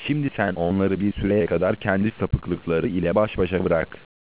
Şimdi sen onları bir süreye kadar kendi sapıklıkları ile baş başa bırak.